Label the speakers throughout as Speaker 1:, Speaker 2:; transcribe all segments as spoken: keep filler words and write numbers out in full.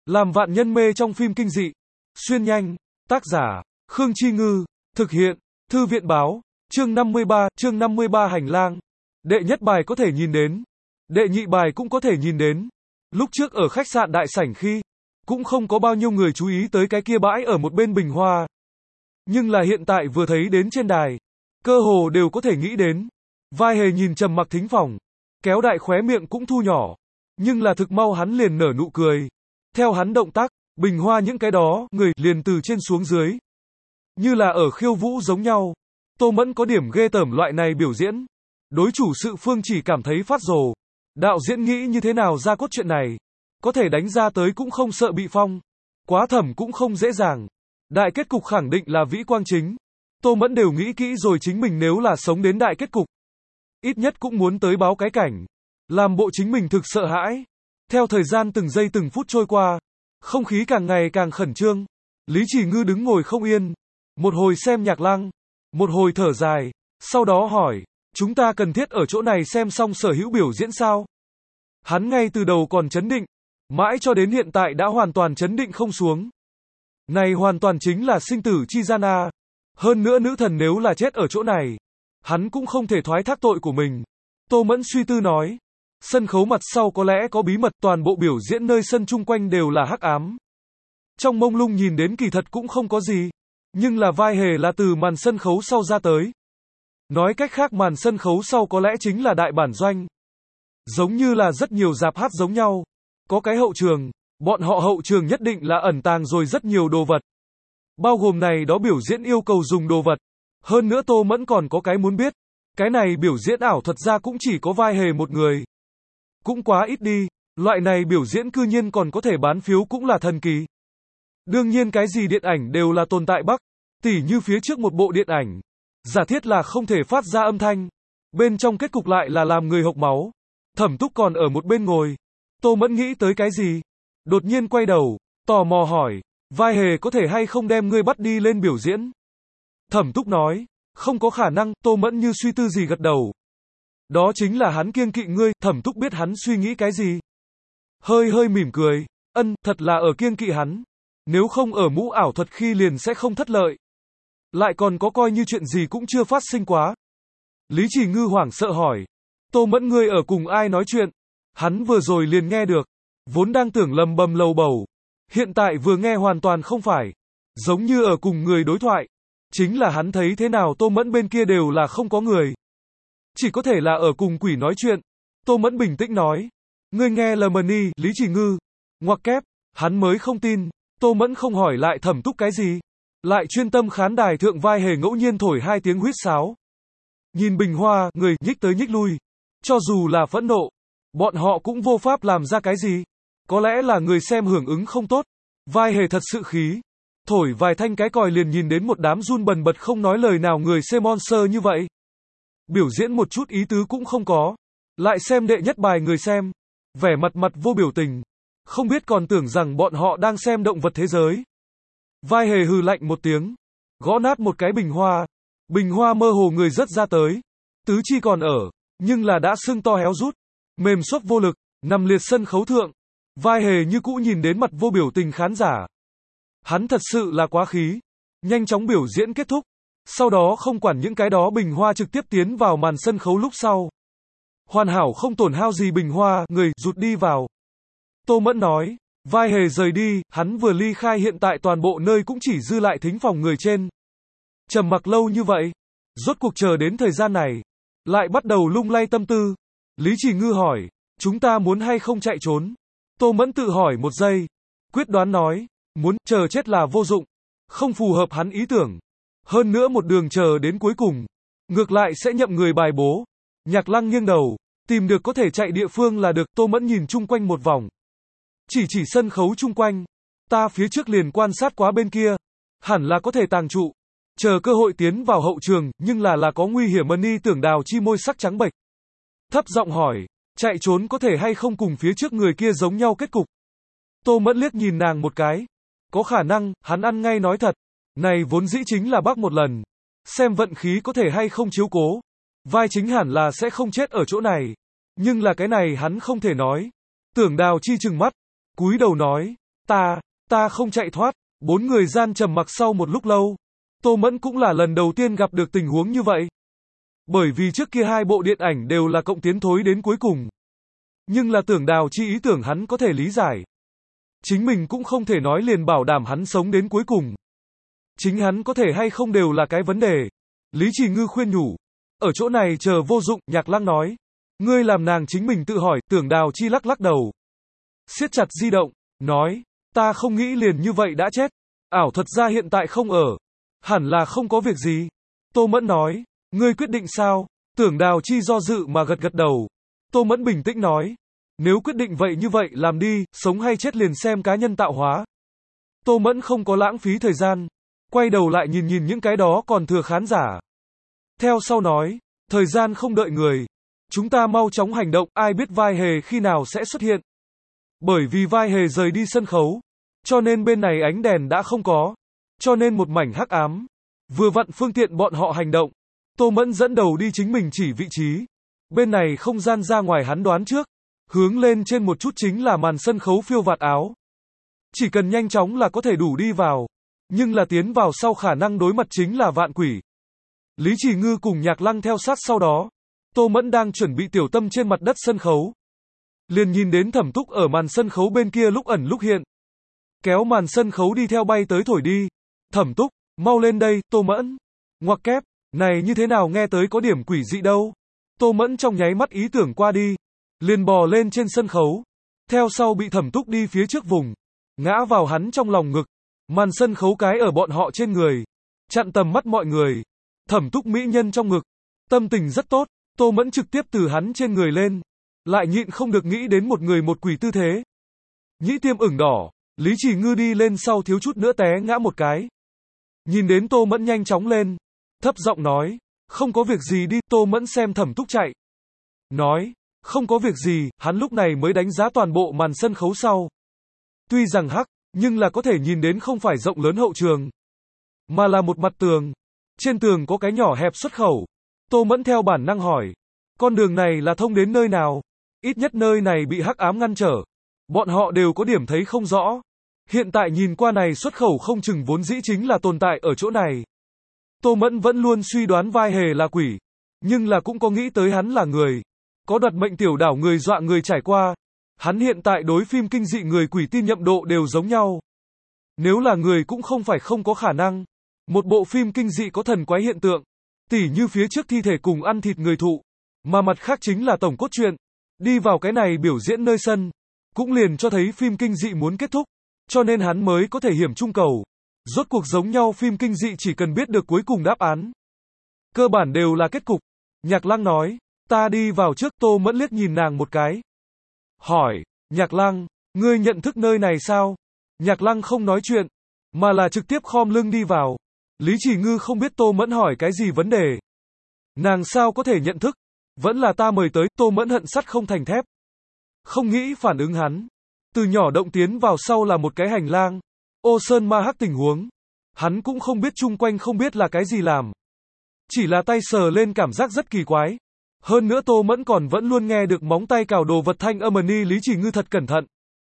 Speaker 1: Làm vạn nhân mê trong phim kinh dị. Xuyên nhanh. Tác giả, Khương Chi Ngư. Thực hiện, Thư viện Báo. Chương năm mươi ba, chương năm mươi ba hành lang. Đệ nhất bài có thể nhìn đến. Đệ nhị bài cũng có thể nhìn đến. Lúc trước ở khách sạn đại sảnh khi, cũng không có bao nhiêu người chú ý tới cái kia bãi ở một bên bình hoa. Nhưng là hiện tại vừa thấy đến trên đài, cơ hồ đều có thể nghĩ đến. Vai hề nhìn Trầm Mặc Thính Phòng, kéo đại khóe miệng cũng thu nhỏ. Nhưng là thực mau hắn liền nở nụ cười. Theo hắn động tác, bình hoa những cái đó, người liền từ trên xuống dưới. Như là ở khiêu vũ giống nhau. Tô Mẫn có điểm ghê tởm loại này biểu diễn. Đối chủ sự Phương chỉ cảm thấy phát rồ. Đạo diễn nghĩ như thế nào ra cốt truyện này. Có thể đánh ra tới cũng không sợ bị phong. Quá thẩm cũng không dễ dàng. Đại kết cục khẳng định là Vĩ Quang chính. Tô Mẫn đều nghĩ kỹ rồi chính mình nếu là sống đến đại kết cục. Ít nhất cũng muốn tới báo cái cảnh. Làm bộ chính mình thực sợ hãi. Theo thời gian từng giây từng phút trôi qua. Không khí càng ngày càng khẩn trương. Lý Chỉ Ngư đứng ngồi không yên. Một hồi xem Nhạc Lăng. Một hồi thở dài. Sau đó hỏi. Chúng ta cần thiết ở chỗ này xem xong sở hữu biểu diễn sao? Hắn ngay từ đầu còn chấn định. Mãi cho đến hiện tại đã hoàn toàn chấn định không xuống. Này hoàn toàn chính là sinh tử chi gian a. Hơn nữa nữ thần nếu là chết ở chỗ này, hắn cũng không thể thoái thác tội của mình. Tô Mẫn suy tư nói. Sân khấu mặt sau có lẽ có bí mật, toàn bộ biểu diễn nơi sân chung quanh đều là hắc ám. Trong mông lung nhìn đến kỳ thật cũng không có gì. Nhưng là vai hề là từ màn sân khấu sau ra tới. Nói cách khác màn sân khấu sau có lẽ chính là đại bản doanh. Giống như là rất nhiều rạp hát giống nhau. Có cái hậu trường, bọn họ hậu trường nhất định là ẩn tàng rồi rất nhiều đồ vật. Bao gồm này đó biểu diễn yêu cầu dùng đồ vật. Hơn nữa Tô Mẫn còn có cái muốn biết. Cái này biểu diễn ảo thuật ra cũng chỉ có vai hề một người. Cũng quá ít đi, loại này biểu diễn cư nhiên còn có thể bán phiếu cũng là thần kỳ. Đương nhiên cái gì điện ảnh đều là tồn tại bắc. Tỉ như phía trước một bộ điện ảnh. Giả thiết là không thể phát ra âm thanh. Bên trong kết cục lại là làm người hộc máu. Thẩm Túc còn ở một bên ngồi. Tô Mẫn nghĩ tới cái gì? Đột nhiên quay đầu, tò mò hỏi. Vai hề có thể hay không đem ngươi bắt đi lên biểu diễn? Thẩm Túc nói. Không có khả năng. Tô Mẫn như suy tư gì gật đầu. Đó chính là hắn kiêng kỵ ngươi. Thẩm Túc biết hắn suy nghĩ cái gì. Hơi hơi mỉm cười. Ân, thật là ở kiêng kỵ hắn. Nếu không ở mũ ảo thuật khi liền sẽ không thất lợi. Lại còn có coi như chuyện gì cũng chưa phát sinh quá. Lý Chỉ Ngư hoảng sợ hỏi. Tô Mẫn ngươi ở cùng ai nói chuyện? Hắn vừa rồi liền nghe được. Vốn đang tưởng lầm bầm lầu bầu. Hiện tại vừa nghe hoàn toàn không phải. Giống như ở cùng người đối thoại. Chính là hắn thấy thế nào Tô Mẫn bên kia đều là không có người. Chỉ có thể là ở cùng quỷ nói chuyện. Tô Mẫn bình tĩnh nói. Ngươi nghe lầm đi, Lý Chỉ Ngư. Ngoặc kép, hắn mới không tin. Tô Mẫn không hỏi lại Thẩm Túc cái gì. Lại chuyên tâm khán đài thượng vai hề ngẫu nhiên thổi hai tiếng huýt sáo. Nhìn bình hoa, người nhích tới nhích lui. Cho dù là phẫn nộ, bọn họ cũng vô pháp làm ra cái gì. Có lẽ là người xem hưởng ứng không tốt. Vai hề thật sự khí. Thổi vài thanh cái còi liền nhìn đến một đám run bần bật không nói lời nào người xem monster như vậy. Biểu diễn một chút ý tứ cũng không có. Lại xem đệ nhất bài người xem. Vẻ mặt mặt vô biểu tình. Không biết còn tưởng rằng bọn họ đang xem động vật thế giới. Vai hề hừ lạnh một tiếng. Gõ nát một cái bình hoa. Bình hoa mơ hồ người rớt ra tới. Tứ chi còn ở. Nhưng là đã sưng to héo rút. Mềm xốp vô lực. Nằm liệt sân khấu thượng. Vai hề như cũ nhìn đến mặt vô biểu tình khán giả. Hắn thật sự là quá khí. Nhanh chóng biểu diễn kết thúc. Sau đó không quản những cái đó bình hoa trực tiếp tiến vào màn sân khấu lúc sau. Hoàn hảo không tổn hao gì bình hoa, người rụt đi vào. Tô Mẫn nói. Vai hề rời đi, hắn vừa ly khai hiện tại toàn bộ nơi cũng chỉ dư lại thính phòng người trên. Trầm mặc lâu như vậy. Rốt cuộc chờ đến thời gian này. Lại bắt đầu lung lay tâm tư. Lý Chỉ Ngư hỏi. Chúng ta muốn hay không chạy trốn? Tô Mẫn tự hỏi một giây. Quyết đoán nói. Muốn, chờ chết là vô dụng. Không phù hợp hắn ý tưởng. Hơn nữa một đường chờ đến cuối cùng. Ngược lại sẽ nhậm người bài bố. Nhạc Lăng nghiêng đầu. Tìm được có thể chạy địa phương là được. Tô Mẫn nhìn chung quanh một vòng. Chỉ chỉ sân khấu chung quanh. Ta phía trước liền quan sát quá bên kia. Hẳn là có thể tàng trụ. Chờ cơ hội tiến vào hậu trường, nhưng là là có nguy hiểm. Ni Tưởng Đào chi môi sắc trắng bệch. Thấp giọng hỏi. Chạy trốn có thể hay không cùng phía trước người kia giống nhau kết cục. Tô Mẫn liếc nhìn nàng một cái. Có khả năng, hắn ăn ngay nói thật. Này vốn dĩ chính là bác một lần. Xem vận khí có thể hay không chiếu cố. Vai chính hẳn là sẽ không chết ở chỗ này. Nhưng là cái này hắn không thể nói. Tưởng Đào chi trừng mắt. Cúi đầu nói. Ta, ta không chạy thoát. Bốn người gian trầm mặc sau một lúc lâu. Tô Mẫn cũng là lần đầu tiên gặp được tình huống như vậy. Bởi vì trước kia hai bộ điện ảnh đều là cộng tiến thối đến cuối cùng. Nhưng là Tưởng Đào Chi ý tưởng hắn có thể lý giải. Chính mình cũng không thể nói liền bảo đảm hắn sống đến cuối cùng. Chính hắn có thể hay không đều là cái vấn đề. Lý Chỉ Ngư khuyên nhủ. Ở chỗ này chờ vô dụng, Nhạc Lăng nói. Ngươi làm nàng chính mình tự hỏi, Tưởng Đào Chi lắc lắc đầu. Siết chặt di động, nói. Ta không nghĩ liền như vậy đã chết. Ảo thuật ra hiện tại không ở. Hẳn là không có việc gì. Tô Mẫn nói. Ngươi quyết định sao? Tưởng Đào Chi do dự mà gật gật đầu. Tô Mẫn bình tĩnh nói. Nếu quyết định vậy như vậy làm đi, sống hay chết liền xem cá nhân tạo hóa. Tô Mẫn không có lãng phí thời gian. Quay đầu lại nhìn nhìn những cái đó còn thừa khán giả. Theo sau nói. Thời gian không đợi người. Chúng ta mau chóng hành động, ai biết vai hề khi nào sẽ xuất hiện. Bởi vì vai hề rời đi sân khấu. Cho nên bên này ánh đèn đã không có. Cho nên một mảnh hắc ám. Vừa vặn phương tiện bọn họ hành động. Tô Mẫn dẫn đầu đi chính mình chỉ vị trí. Bên này không gian ra ngoài hắn đoán trước. Hướng lên trên một chút chính là màn sân khấu phiêu vạt áo. Chỉ cần nhanh chóng là có thể đủ đi vào. Nhưng là tiến vào sau khả năng đối mặt chính là vạn quỷ. Lý Chỉ Ngư cùng Nhạc Lăng theo sát sau đó. Tô Mẫn đang chuẩn bị tiểu tâm trên mặt đất sân khấu. Liền nhìn đến Thẩm Túc ở màn sân khấu bên kia lúc ẩn lúc hiện. Kéo màn sân khấu đi theo bay tới thổi đi. Thẩm Túc, mau lên đây, Tô Mẫn. Ngoặc kép, này như thế nào nghe tới có điểm quỷ dị đâu. Tô Mẫn trong nháy mắt ý tưởng qua đi. Liền bò lên trên sân khấu. Theo sau bị Thẩm Túc đi phía trước vùng. Ngã vào hắn trong lòng ngực. Màn sân khấu cái ở bọn họ trên người. Chặn tầm mắt mọi người. Thẩm Túc mỹ nhân trong ngực. Tâm tình rất tốt. Tô Mẫn trực tiếp từ hắn trên người lên. Lại nhịn không được nghĩ đến một người một quỷ tư thế. Nhĩ tiêm ửng đỏ. Lý Chỉ Ngư đi lên sau thiếu chút nữa té ngã một cái. Nhìn đến Tô Mẫn nhanh chóng lên. Thấp giọng nói. Không có việc gì đi. Tô Mẫn xem Thẩm Túc chạy. Nói. Không có việc gì. Hắn lúc này mới đánh giá toàn bộ màn sân khấu sau. Tuy rằng hắc. Nhưng là có thể nhìn đến không phải rộng lớn hậu trường. Mà là một mặt tường. Trên tường có cái nhỏ hẹp xuất khẩu. Tô Mẫn theo bản năng hỏi. Con đường này là thông đến nơi nào? Ít nhất nơi này bị hắc ám ngăn trở. Bọn họ đều có điểm thấy không rõ. Hiện tại nhìn qua này xuất khẩu không chừng vốn dĩ chính là tồn tại ở chỗ này. Tô Mẫn vẫn luôn suy đoán vai hề là quỷ. Nhưng là cũng có nghĩ tới hắn là người. Có đoạt mệnh tiểu đảo người dọa người trải qua. Hắn hiện tại đối phim kinh dị người quỷ tin nhậm độ đều giống nhau. Nếu là người cũng không phải không có khả năng. Một bộ phim kinh dị có thần quái hiện tượng. Tỉ như phía trước thi thể cùng ăn thịt người thụ. Mà mặt khác chính là tổng cốt truyện. Đi vào cái này biểu diễn nơi sân. Cũng liền cho thấy phim kinh dị muốn kết thúc. Cho nên hắn mới có thể hiểm trung cầu. Rốt cuộc giống nhau phim kinh dị chỉ cần biết được cuối cùng đáp án. Cơ bản đều là kết cục. Nhạc Lăng nói. Ta đi vào trước. Tô Mẫn liếc nhìn nàng một cái. Hỏi. Nhạc Lăng. Ngươi nhận thức nơi này sao? Nhạc Lăng không nói chuyện. Mà là trực tiếp khom lưng đi vào. Lý Chỉ Ngư không biết Tô Mẫn hỏi cái gì vấn đề. Nàng sao có thể nhận thức? Vẫn là ta mời tới. Tô Mẫn hận sắt không thành thép. Không nghĩ phản ứng hắn. Từ nhỏ động tiến vào sau là một cái hành lang. Ô sơn ma hắc tình huống. Hắn cũng không biết chung quanh không biết là cái gì làm. Chỉ là tay sờ lên cảm giác rất kỳ quái. Hơn nữa Tô Mẫn còn vẫn luôn nghe được móng tay cào đồ vật thanh âm ni. Lý Chỉ Ngư thật cẩn thận.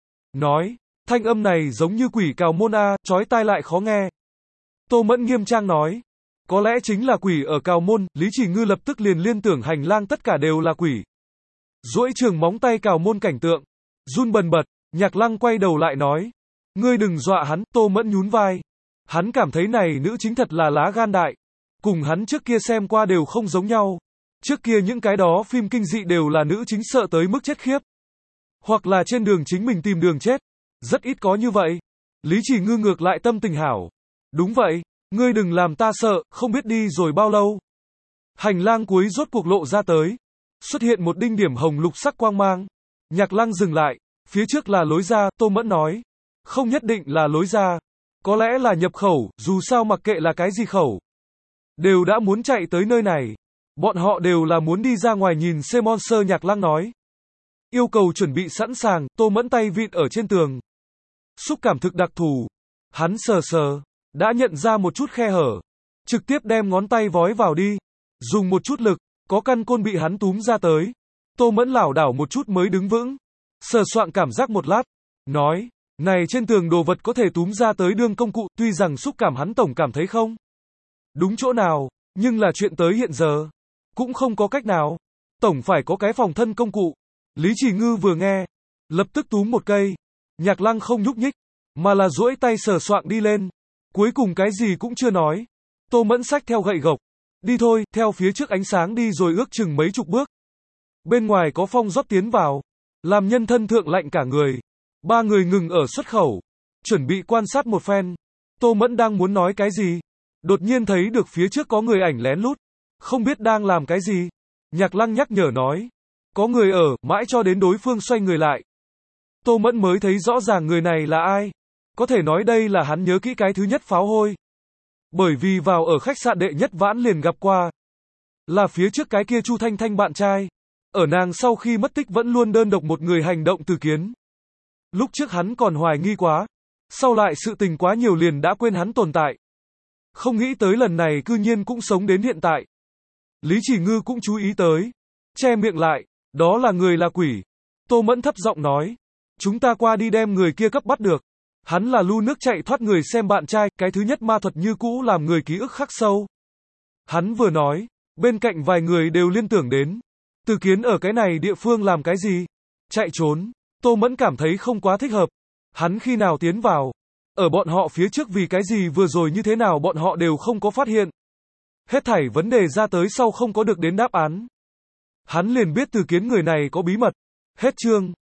Speaker 1: Nói. Thanh âm này giống như quỷ cào môn A, chói tai lại khó nghe. Tô Mẫn nghiêm trang nói. Có lẽ chính là quỷ ở cào môn. Lý Chỉ Ngư lập tức liền liên tưởng hành lang tất cả đều là quỷ. Duỗi trường móng tay cào môn cảnh tượng. Run bần bật. Nhạc Lăng quay đầu lại nói. Ngươi đừng dọa hắn. Tô Mẫn nhún vai. Hắn cảm thấy này nữ chính thật là lá gan đại. Cùng hắn trước kia xem qua đều không giống nhau. Trước kia những cái đó phim kinh dị đều là nữ chính sợ tới mức chết khiếp. Hoặc là trên đường chính mình tìm đường chết. Rất ít có như vậy. Lý Chỉ Ngư ngược lại tâm tình hảo. Đúng vậy. Ngươi đừng làm ta sợ. Không biết đi rồi bao lâu. Hành lang cuối rốt cuộc lộ ra tới. Xuất hiện một đinh điểm hồng lục sắc quang mang. Nhạc Lăng dừng lại. Phía trước là lối ra. Tô Mẫn nói. Không nhất định là lối ra. Có lẽ là nhập khẩu. Dù sao mặc kệ là cái gì khẩu. Đều đã muốn chạy tới nơi này. Bọn họ đều là muốn đi ra ngoài nhìn xem monster. Nhạc Lăng nói. Yêu cầu chuẩn bị sẵn sàng. Tô Mẫn tay vịn ở trên tường. Xúc cảm thực đặc thù. Hắn sờ sờ. Đã nhận ra một chút khe hở. Trực tiếp đem ngón tay vói vào đi. Dùng một chút lực. Có căn côn bị hắn túm ra tới. Tô Mẫn lảo đảo một chút mới đứng vững. Sờ soạng cảm giác một lát. Nói. Này trên tường đồ vật có thể túm ra tới đương công cụ, tuy rằng xúc cảm hắn tổng cảm thấy không đúng chỗ nào, nhưng là chuyện tới hiện giờ. Cũng không có cách nào. Tổng phải có cái phòng thân công cụ. Lý Chỉ Ngư vừa nghe, lập tức túm một cây. Nhạc Lăng không nhúc nhích, mà là duỗi tay sờ soạng đi lên. Cuối cùng cái gì cũng chưa nói. Tô Mẫn xách theo gậy gộc. Đi thôi, theo phía trước ánh sáng đi rồi ước chừng mấy chục bước. Bên ngoài có phong rót tiến vào, làm nhân thân thượng lạnh cả người. Ba người ngừng ở xuất khẩu, chuẩn bị quan sát một phen. Tô Mẫn đang muốn nói cái gì, đột nhiên thấy được phía trước có người ảnh lén lút, không biết đang làm cái gì. Nhạc Lăng nhắc nhở nói, có người ở, mãi cho đến đối phương xoay người lại. Tô Mẫn mới thấy rõ ràng người này là ai. Có thể nói đây là hắn nhớ kỹ cái thứ nhất pháo hôi. Bởi vì vào ở khách sạn đệ nhất vãn liền gặp qua. Là phía trước cái kia Chu Thanh Thanh bạn trai. Ở nàng sau khi mất tích vẫn luôn đơn độc một người hành động Từ Kiến. Lúc trước hắn còn hoài nghi quá. Sau lại sự tình quá nhiều liền đã quên hắn tồn tại. Không nghĩ tới lần này cư nhiên cũng sống đến hiện tại. Lý Chỉ Ngư cũng chú ý tới. Che miệng lại. Đó là người là quỷ. Tô Mẫn thấp giọng nói. Chúng ta qua đi đem người kia cấp bắt được. Hắn là lu nước chạy thoát người xem bạn trai, cái thứ nhất ma thuật như cũ làm người ký ức khắc sâu. Hắn vừa nói, bên cạnh vài người đều liên tưởng đến. Từ Kiến ở cái này địa phương làm cái gì? Chạy trốn. Tô Mẫn cảm thấy không quá thích hợp. Hắn khi nào tiến vào? Ở bọn họ phía trước vì cái gì vừa rồi như thế nào bọn họ đều không có phát hiện. Hết thảy vấn đề ra tới sau không có được đến đáp án. Hắn liền biết Từ Kiến người này có bí mật. Hết chương.